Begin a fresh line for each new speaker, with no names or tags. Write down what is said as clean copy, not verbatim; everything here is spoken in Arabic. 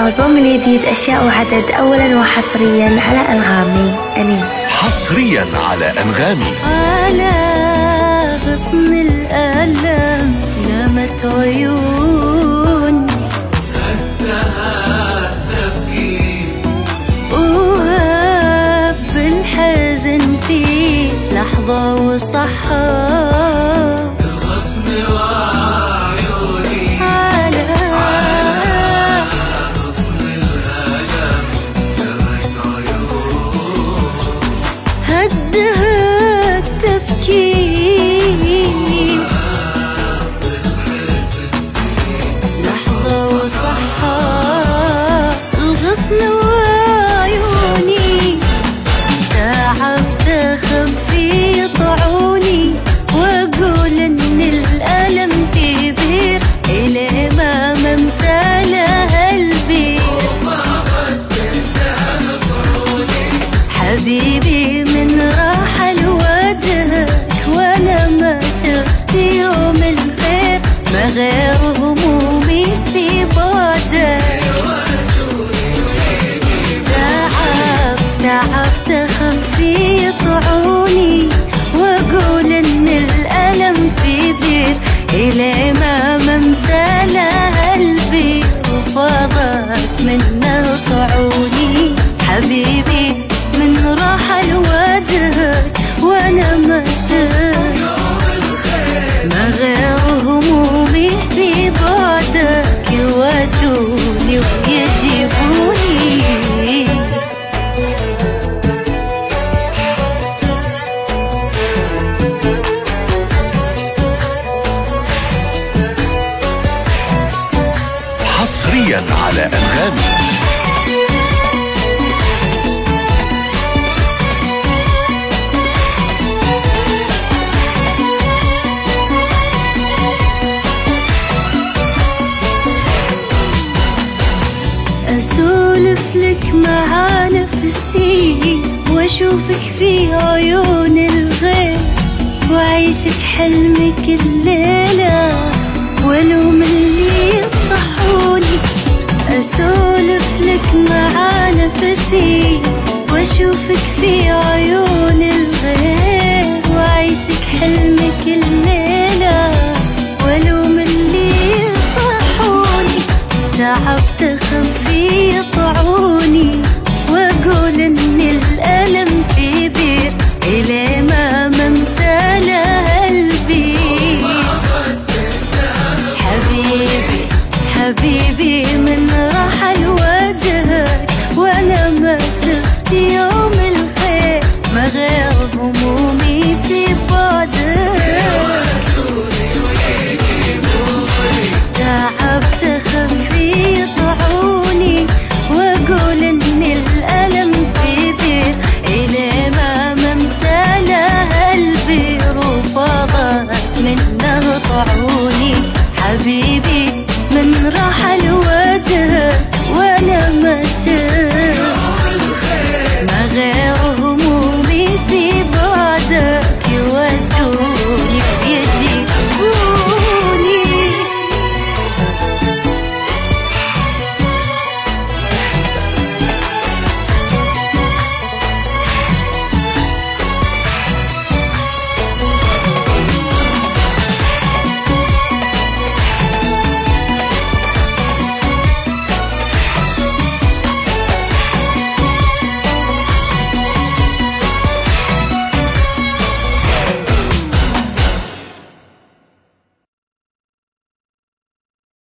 الألبوم الجديد أشياء وعدد أولا وحصريا على أنغامي. أني
حصريا على أنغامي.
على غصن الألم نامت عيون
انتهى التفكير
وهب الحزن في لحظة وصحى
الغصن وعيوني
على
غصن الألم نامت عيون
هدها التفكير لحظة وصحى الغصن وعيوني تعبت أخبي طعوني وأقول إن الألم كبير إلى ما ممتلأ البير حبيبي من راحل وجهك وأنا ما شفت يوم الخير ما غير همومي في بعدك تعبت أخفي طعوني وأقول إن الألم في بير إلى ما ممتلأ قلبي وفاضت منه طعوني حبيبي من راحل وجهك وأنا ما شفت ما غير همومي في بعدك يودوني ويجيبوني
حصريا على أنغامي.
أسولف لك مع نفسي وأشوفك في عيون الغير وأعيشك حلمك الليلة ولوم اللي يصحوني أسولف لك مع نفسي وأشوفك في عيون